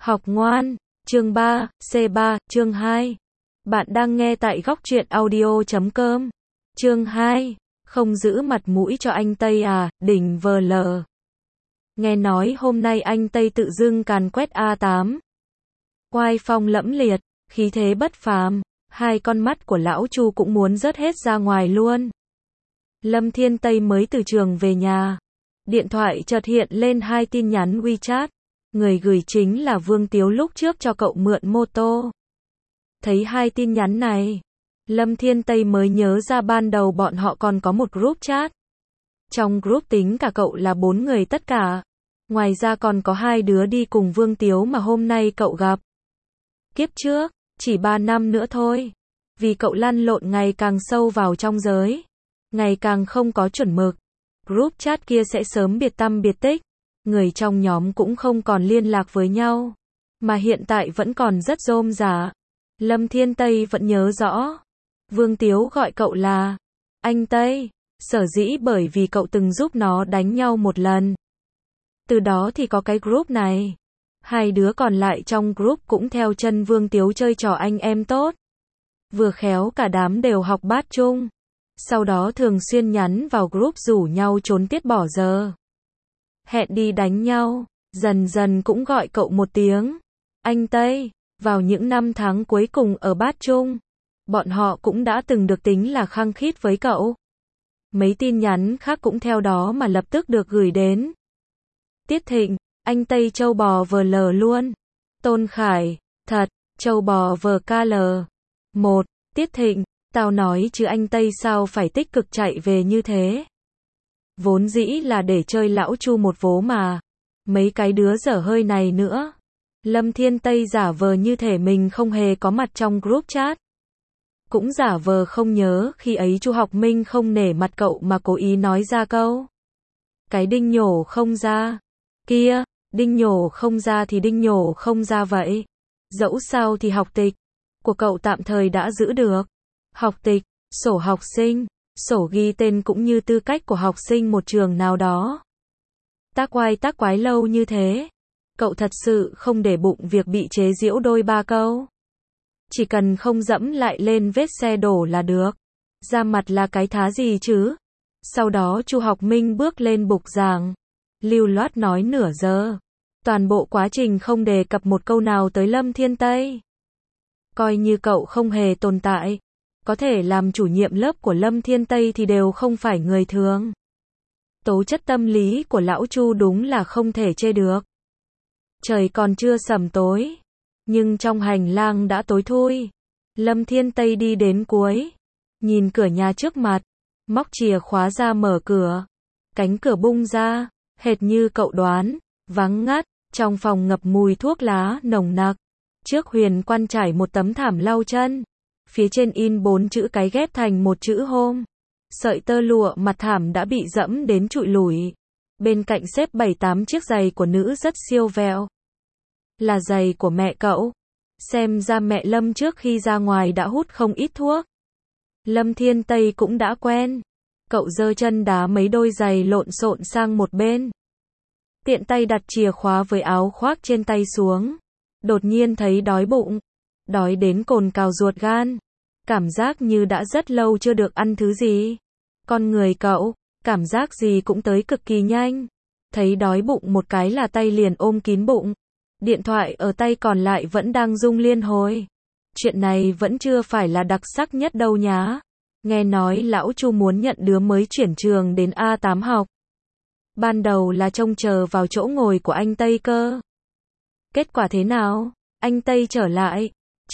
Học ngoan, chương 3, C3, chương 2. Bạn đang nghe tại góc truyện audio.com. Chương 2. Không giữ mặt mũi cho anh Tây à, đỉnh VL. Nghe nói hôm nay anh Tây tự dưng càn quét A8. Oai phong lẫm liệt, khí thế bất phàm, hai con mắt của lão Chu cũng muốn rớt hết ra ngoài luôn. Lâm Thiên Tây mới từ trường về nhà. Điện thoại chợt hiện lên hai tin nhắn WeChat. Người gửi chính là Vương Tiếu lúc trước cho cậu mượn mô tô. Thấy hai tin nhắn này, Lâm Thiên Tây mới nhớ ra ban đầu bọn họ còn có một group chat. Trong group tính cả cậu là 4 người tất cả. Ngoài ra còn có 2 đứa đi cùng Vương Tiếu mà hôm nay cậu gặp. Kiếp trước, chỉ 3 năm nữa thôi. Vì cậu lăn lộn ngày càng sâu vào trong giới, ngày càng không có chuẩn mực. Group chat kia sẽ sớm biệt tăm biệt tích. Người trong nhóm cũng không còn liên lạc với nhau. Mà hiện tại vẫn còn rất rôm rả. Lâm Thiên Tây vẫn nhớ rõ. Vương Tiếu gọi cậu là anh Tây. Sở dĩ bởi vì cậu từng giúp nó đánh nhau một lần. Từ đó thì có cái group này. Hai đứa còn lại trong group cũng theo chân Vương Tiếu chơi trò anh em tốt. Vừa khéo cả đám đều học bát chung. Sau đó thường xuyên nhắn vào group rủ nhau trốn tiết bỏ giờ. Hẹn đi đánh nhau, dần dần cũng gọi cậu một tiếng anh Tây. Vào những năm tháng cuối cùng ở bát chung, bọn họ cũng đã từng được tính là khăng khít với cậu. Mấy tin nhắn khác cũng theo đó mà lập tức được gửi đến. Tiết Thịnh, anh Tây châu bò VL luôn. Tôn Khải, thật, châu bò VKL. 1. Tiết Thịnh, tao nói chứ anh Tây sao phải tích cực chạy về như thế. Vốn dĩ là để chơi lão Chu một vố mà. Mấy cái đứa dở hơi này nữa. Lâm Thiên Tây giả vờ như thể mình không hề có mặt trong group chat. Cũng giả vờ không nhớ khi ấy Chu Học Minh không nể mặt cậu mà cố ý nói ra câu. Cái đinh nhổ không ra. Kia, đinh nhổ không ra thì đinh nhổ không ra vậy. Dẫu sao thì học tịch của cậu tạm thời đã giữ được. Học tịch, sổ học sinh, sổ ghi tên cũng như tư cách của học sinh một trường nào đó. Tác oai tác quái lâu như thế. Cậu thật sự không để bụng việc bị chế giễu đôi ba câu. Chỉ cần không dẫm lại lên vết xe đổ là được. Ra mặt là cái thá gì chứ? Sau đó Chu Học Minh bước lên bục giảng. Lưu loát nói nửa giờ. Toàn bộ quá trình không đề cập một câu nào tới Lâm Thiên Tây. Coi như cậu không hề tồn tại. Có thể làm chủ nhiệm lớp của Lâm Thiên Tây thì đều không phải người thường. Tố chất tâm lý của lão Chu đúng là không thể chê được. Trời còn chưa sẩm tối, nhưng trong hành lang đã tối thui. Lâm Thiên Tây đi đến cuối, nhìn cửa nhà trước mặt, móc chìa khóa ra mở cửa. Cánh cửa bung ra, hệt như cậu đoán, vắng ngắt, trong phòng ngập mùi thuốc lá nồng nặc. Trước huyền quan trải một tấm thảm lau chân, phía trên in 4 chữ cái ghép thành một chữ Home. Sợi tơ lụa mặt thảm đã bị dẫm đến trụi lủi. Bên cạnh xếp 7-8 chiếc giày của nữ rất siêu vẹo. Là giày của mẹ cậu. Xem ra mẹ Lâm trước khi ra ngoài đã hút không ít thuốc. Lâm Thiên Tây cũng đã quen. Cậu giơ chân đá mấy đôi giày lộn xộn sang một bên. Tiện tay đặt chìa khóa với áo khoác trên tay xuống. Đột nhiên thấy đói bụng. Đói đến cồn cào ruột gan. Cảm giác như đã rất lâu chưa được ăn thứ gì. Con người cậu, cảm giác gì cũng tới cực kỳ nhanh. Thấy đói bụng một cái là tay liền ôm kín bụng. Điện thoại ở tay còn lại vẫn đang rung liên hồi. Chuyện này vẫn chưa phải là đặc sắc nhất đâu nhá. Nghe nói lão Chu muốn nhận đứa mới chuyển trường đến A8 học. Ban đầu là trông chờ vào chỗ ngồi của anh Tây cơ. Kết quả thế nào? Anh Tây trở lại.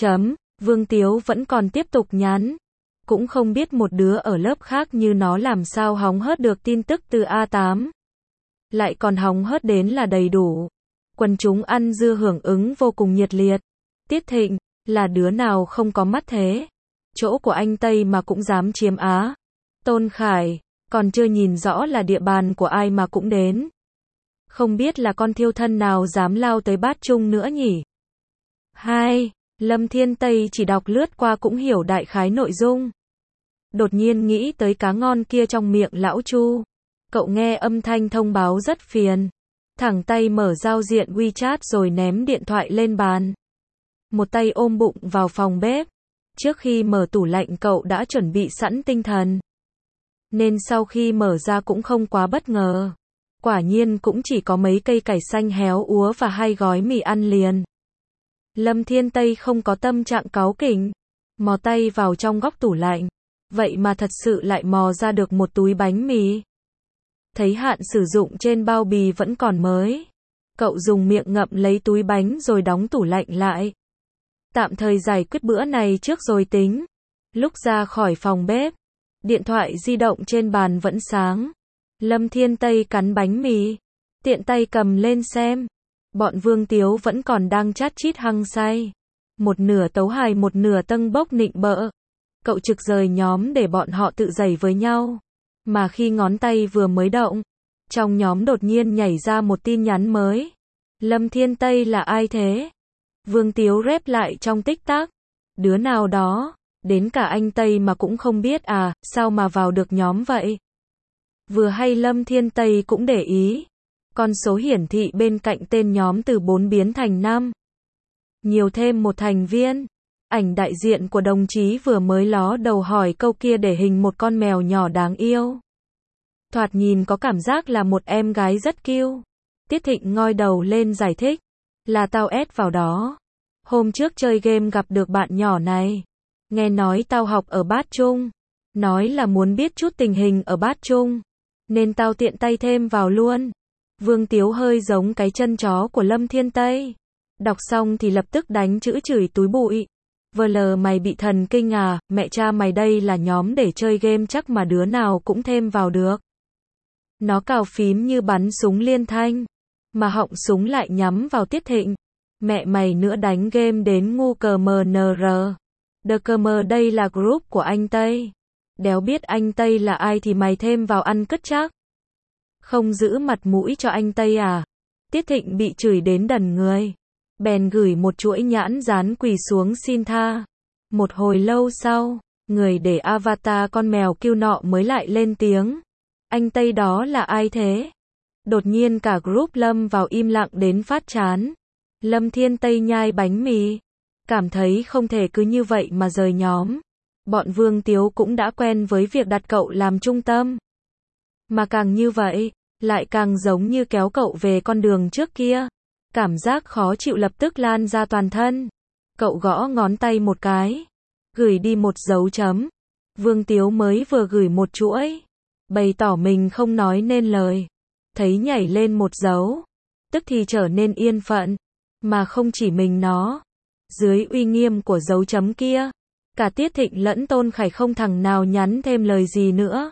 Vương Tiếu vẫn còn tiếp tục nhắn. Cũng không biết một đứa ở lớp khác như nó làm sao hóng hớt được tin tức từ A8. Lại còn hóng hớt đến là đầy đủ. Quần chúng ăn dưa hưởng ứng vô cùng nhiệt liệt. Tiết Thịnh, là đứa nào không có mắt thế? Chỗ của anh Tây mà cũng dám chiếm á. Tôn Khải, còn chưa nhìn rõ là địa bàn của ai mà cũng đến. Không biết là con thiêu thân nào dám lao tới bát chung nữa nhỉ? 2. Lâm Thiên Tây chỉ đọc lướt qua cũng hiểu đại khái nội dung. Đột nhiên nghĩ tới cá ngon kia trong miệng lão Chu. Cậu nghe âm thanh thông báo rất phiền. thẳng tay mở giao diện WeChat rồi ném điện thoại lên bàn. Một tay ôm bụng vào phòng bếp. Trước khi mở tủ lạnh cậu đã chuẩn bị sẵn tinh thần. Nên sau khi mở ra cũng không quá bất ngờ. Quả nhiên cũng chỉ có mấy cây cải xanh héo úa và 2 gói mì ăn liền. Lâm Thiên Tây không có tâm trạng cáu kỉnh. Mò tay vào trong góc tủ lạnh. Vậy mà thật sự lại mò ra được một túi bánh mì. Thấy hạn sử dụng trên bao bì vẫn còn mới. Cậu dùng miệng ngậm lấy túi bánh rồi đóng tủ lạnh lại. Tạm thời giải quyết bữa này trước rồi tính. Lúc ra khỏi phòng bếp, điện thoại di động trên bàn vẫn sáng. Lâm Thiên Tây cắn bánh mì, tiện tay cầm lên xem. Bọn Vương Tiếu vẫn còn đang chát chít hăng say. Một nửa tấu hài một nửa tâng bốc nịnh bợ. Cậu trực rời nhóm để bọn họ tự giày với nhau. Mà khi ngón tay vừa mới động, trong nhóm đột nhiên nhảy ra một tin nhắn mới. Lâm Thiên Tây là ai thế? Vương Tiếu rep lại trong tích tắc. Đứa nào đó, đến cả anh Tây mà cũng không biết à, sao mà vào được nhóm vậy? Vừa hay Lâm Thiên Tây cũng để ý. Con số hiển thị bên cạnh tên nhóm từ 4 biến thành 5. Nhiều thêm một thành viên. Ảnh đại diện của đồng chí vừa mới ló đầu hỏi câu kia để hình một con mèo nhỏ đáng yêu. Thoạt nhìn có cảm giác là một em gái rất cute. Tiết Thịnh ngoi đầu lên giải thích. Là tao ép vào đó. Hôm trước chơi game gặp được bạn nhỏ này. Nghe nói tao học ở Bát Trung. Nói là muốn biết chút tình hình ở Bát Trung. Nên tao tiện tay thêm vào luôn. Vương Tiếu hơi giống cái chân chó của Lâm Thiên Tây. Đọc xong thì lập tức đánh chữ chửi túi bụi. VL mày bị thần kinh à, mẹ cha mày đây là nhóm để chơi game chắc mà đứa nào cũng thêm vào được. Nó cào phím như bắn súng liên thanh. Mà họng súng lại nhắm vào Tiết Thịnh. Mẹ mày nữa đánh game đến ngu cờ mờ nr. Đờ cờ mờ đây là group của anh Tây. Đéo biết anh Tây là ai thì mày thêm vào ăn cứt chắc. Không giữ mặt mũi cho anh Tây à? Tiết Thịnh bị chửi đến đần người. Bèn gửi một chuỗi nhãn dán quỳ xuống xin tha. Một hồi lâu sau, người để avatar con mèo kêu nọ mới lại lên tiếng. Anh Tây đó là ai thế? Đột nhiên cả group lâm vào im lặng đến phát chán. Lâm Thiên Tây nhai bánh mì. Cảm thấy không thể cứ như vậy mà rời nhóm. Bọn Vương Tiếu cũng đã quen với việc đặt cậu làm trung tâm. Mà càng như vậy, lại càng giống như kéo cậu về con đường trước kia. Cảm giác khó chịu lập tức lan ra toàn thân. Cậu gõ ngón tay một cái. Gửi đi một dấu chấm. Vương Tiếu mới vừa gửi một chuỗi. Bày tỏ mình không nói nên lời. Thấy nhảy lên một dấu. Tức thì trở nên yên phận. Mà không chỉ mình nó. Dưới uy nghiêm của dấu chấm kia. Cả Tiết Thịnh lẫn Tôn Khải không thằng nào nhắn thêm lời gì nữa.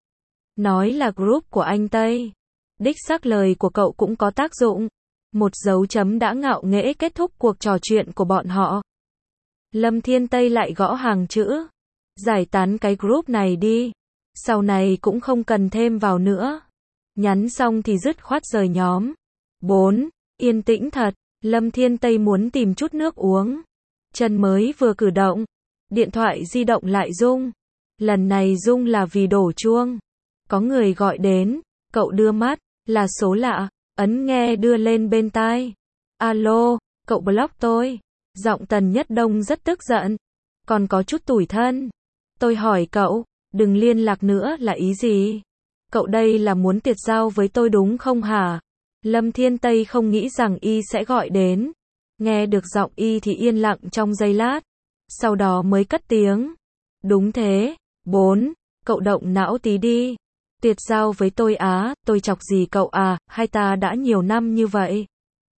Nói là group của anh Tây. Đích xác lời của cậu cũng có tác dụng. Một dấu chấm đã ngạo nghễ kết thúc cuộc trò chuyện của bọn họ. Lâm Thiên Tây lại gõ hàng chữ. Giải tán cái group này đi. Sau này cũng không cần thêm vào nữa. Nhắn xong thì dứt khoát rời nhóm. 4. Yên tĩnh thật. Lâm Thiên Tây muốn tìm chút nước uống. Chân mới vừa cử động. Điện thoại di động lại rung. Lần này rung là vì đổ chuông. Có người gọi đến. Cậu đưa mắt. Là số lạ. Ấn nghe đưa lên bên tai. Alo, cậu block tôi. Giọng Tần Nhất Đông rất tức giận. Còn có chút tủi thân. Tôi hỏi cậu, đừng liên lạc nữa là ý gì? Cậu đây là muốn tiệt giao với tôi đúng không hả? Lâm Thiên Tây không nghĩ rằng y sẽ gọi đến. Nghe được giọng y thì yên lặng trong giây lát. Sau đó mới cất tiếng. Đúng thế. 4. Cậu động não tí đi. Tiệt giao với tôi á, tôi chọc gì cậu à, hai ta đã nhiều năm như vậy.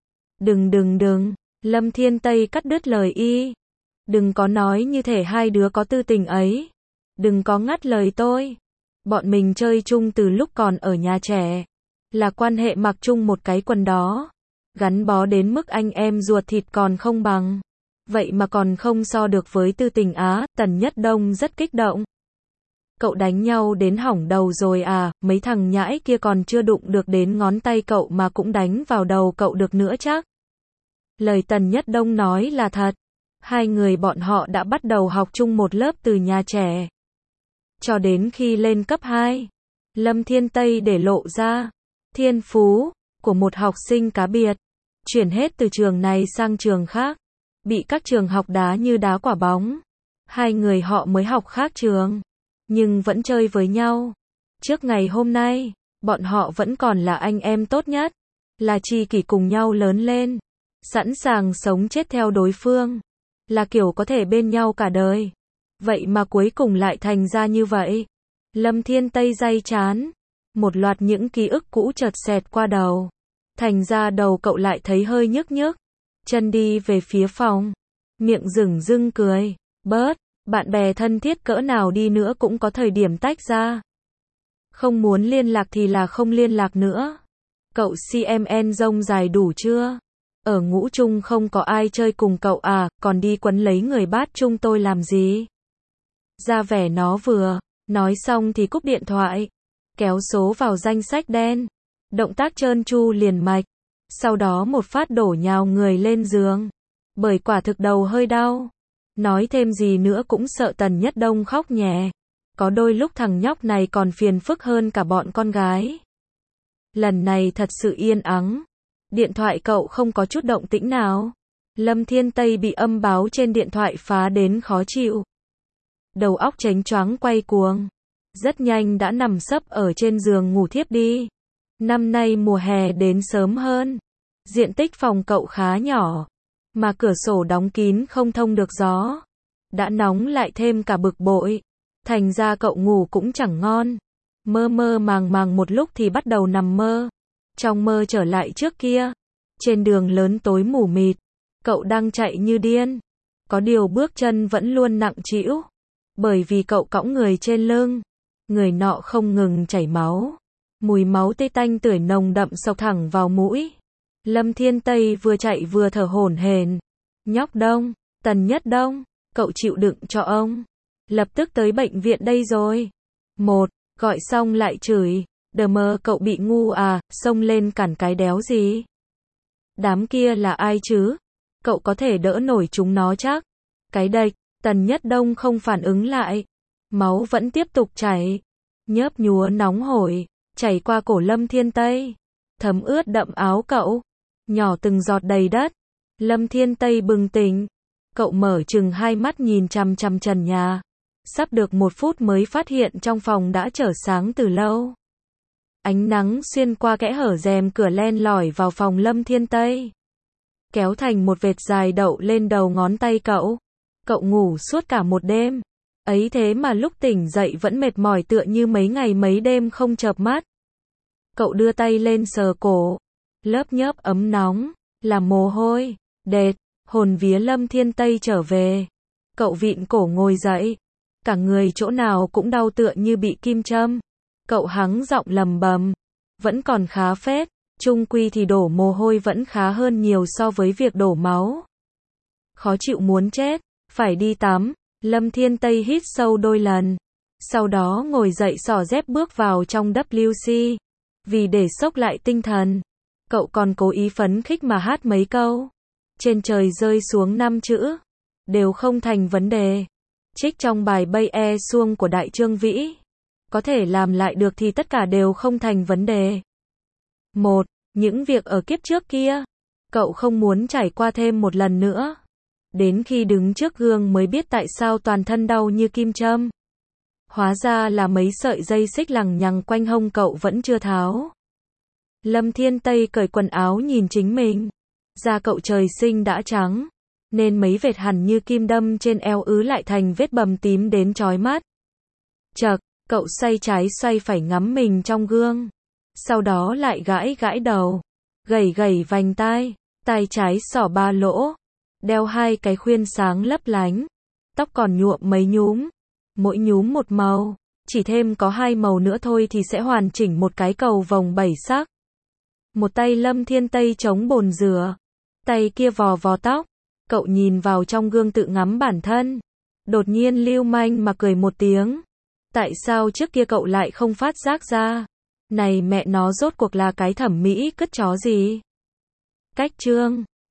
Đừng. Lâm Thiên Tây cắt đứt lời y. Đừng có nói như thể hai đứa có tư tình ấy. Đừng có ngắt lời tôi. Bọn mình chơi chung từ lúc còn ở nhà trẻ. Là quan hệ mặc chung một cái quần đó. Gắn bó đến mức anh em ruột thịt còn không bằng. Vậy mà còn không so được với tư tình á, Tần Nhất Đông rất kích động. Cậu đánh nhau đến hỏng đầu rồi à, mấy thằng nhãi kia còn chưa đụng được đến ngón tay cậu mà cũng đánh vào đầu cậu được nữa chắc. Lời Tần Nhất Đông nói là thật. Hai người bọn họ đã bắt đầu học chung một lớp từ nhà trẻ. Cho đến khi lên cấp 2, Lâm Thiên Tây để lộ ra thiên phú của một học sinh cá biệt, chuyển hết từ trường này sang trường khác, bị các trường học đá như đá quả bóng. Hai người họ mới học khác trường, nhưng vẫn chơi với nhau. Trước ngày hôm nay, bọn họ vẫn còn là anh em tốt nhất, là tri kỷ cùng nhau lớn lên, sẵn sàng sống chết theo đối phương, là kiểu có thể bên nhau cả đời. Vậy mà cuối cùng lại thành ra như vậy. Lâm Thiên Tây day chán, một loạt những ký ức cũ chợt xẹt qua đầu. Thành ra đầu cậu lại thấy hơi nhức nhức. Chân đi về phía phòng, miệng dửng dưng cười, bớt, bạn bè thân thiết cỡ nào đi nữa cũng có thời điểm tách ra. Không muốn liên lạc thì là không liên lạc nữa. Cậu CMN rông dài đủ chưa? Ở ngũ chung không có ai chơi cùng cậu à, còn đi quấn lấy người bát chung tôi làm gì? Ra vẻ nó vừa nói xong thì cúp điện thoại, kéo số vào danh sách đen. Động tác trơn tru liền mạch, sau đó một phát đổ nhào người lên giường. Bởi quả thực đầu hơi đau. Nói thêm gì nữa cũng sợ Tần Nhất Đông khóc nhè. Có đôi lúc thằng nhóc này còn phiền phức hơn cả bọn con gái. Lần này thật sự yên ắng. Điện thoại cậu không có chút động tĩnh nào. Lâm Thiên Tây bị âm báo trên điện thoại phá đến khó chịu. Đầu óc chánh choáng quay cuồng. Rất nhanh đã nằm sấp ở trên giường ngủ thiếp đi. Năm nay mùa hè đến sớm hơn. Diện tích phòng cậu khá nhỏ, mà cửa sổ đóng kín không thông được gió. Đã nóng lại thêm cả bực bội. Thành ra cậu ngủ cũng chẳng ngon. Mơ mơ màng màng một lúc thì bắt đầu nằm mơ. Trong mơ trở lại trước kia. Trên đường lớn tối mù mịt. Cậu đang chạy như điên. Có điều bước chân vẫn luôn nặng trĩu. Bởi vì cậu cõng người trên lưng. Người nọ không ngừng chảy máu. Mùi máu tê tanh tưởi nồng đậm xộc thẳng vào mũi. Lâm Thiên Tây vừa chạy vừa thở hổn hển. Nhóc Đông, Tần Nhất Đông, cậu chịu đựng cho ông. Lập tức tới bệnh viện đây rồi. Một, gọi xong lại chửi. Đờ mờ cậu bị ngu à, xông lên cản cái đéo gì. Đám kia là ai chứ? Cậu có thể đỡ nổi chúng nó chắc. Cái đệch, Tần Nhất Đông không phản ứng lại. Máu vẫn tiếp tục chảy. Nhớp nhúa nóng hổi, chảy qua cổ Lâm Thiên Tây. Thấm ướt đậm áo cậu. Nhỏ từng giọt đầy đất. Lâm Thiên Tây bừng tỉnh. Cậu mở chừng hai mắt nhìn chằm chằm trần nhà. Sắp được 1 phút mới phát hiện trong phòng đã trở sáng từ lâu. Ánh nắng xuyên qua kẽ hở rèm cửa len lỏi vào phòng Lâm Thiên Tây. Kéo thành một vệt dài đậu lên đầu ngón tay cậu. Cậu ngủ suốt cả một đêm. Ấy thế mà lúc tỉnh dậy vẫn mệt mỏi tựa như mấy ngày mấy đêm không chợp mắt. Cậu đưa tay lên sờ cổ. Lớp nhớp ấm nóng, là mồ hôi, đệt, hồn vía Lâm Thiên Tây trở về. Cậu vịn cổ ngồi dậy. Cả người chỗ nào cũng đau tựa như bị kim châm. Cậu hắng giọng lầm bầm. Vẫn còn khá phết, chung quy thì đổ mồ hôi vẫn khá hơn nhiều so với việc đổ máu. Khó chịu muốn chết, phải đi tắm. Lâm Thiên Tây hít sâu đôi lần. Sau đó ngồi dậy xỏ dép bước vào trong WC. Vì để xốc lại tinh thần, cậu còn cố ý phấn khích mà hát mấy câu. Trên trời rơi xuống 5 chữ. Đều không thành vấn đề. Trích trong bài Bay E Xuông của Đại Trương Vĩ. Có thể làm lại được thì tất cả đều không thành vấn đề. 1. Những việc ở kiếp trước kia. Cậu không muốn trải qua thêm một lần nữa. Đến khi đứng trước gương mới biết tại sao toàn thân đau như kim châm. Hóa ra là mấy sợi dây xích lằng nhằng quanh hông cậu vẫn chưa tháo. Lâm Thiên Tây cởi quần áo nhìn chính mình. Da cậu trời sinh đã trắng, nên mấy vệt hằn như kim đâm trên eo lại thành vết bầm tím đến chói mắt. Chậc, cậu xoay trái xoay phải ngắm mình trong gương. Sau đó lại gãi gãi đầu, gẩy gẩy vành tai, tai trái xỏ 3 lỗ, đeo 2 cái khuyên sáng lấp lánh. Tóc còn nhuộm mấy nhúm, mỗi nhúm một màu, chỉ thêm có 2 màu nữa thôi thì sẽ hoàn chỉnh một cái cầu vồng 7 sắc. Một tay Lâm Thiên Tây chống bồn rửa, tay kia vò vò tóc. Cậu nhìn vào trong gương tự ngắm bản thân. Đột nhiên lưu manh mà cười một tiếng. Tại sao trước kia cậu lại không phát giác ra? Này mẹ nó rốt cuộc là cái thẩm mỹ cứt chó gì? Cách chương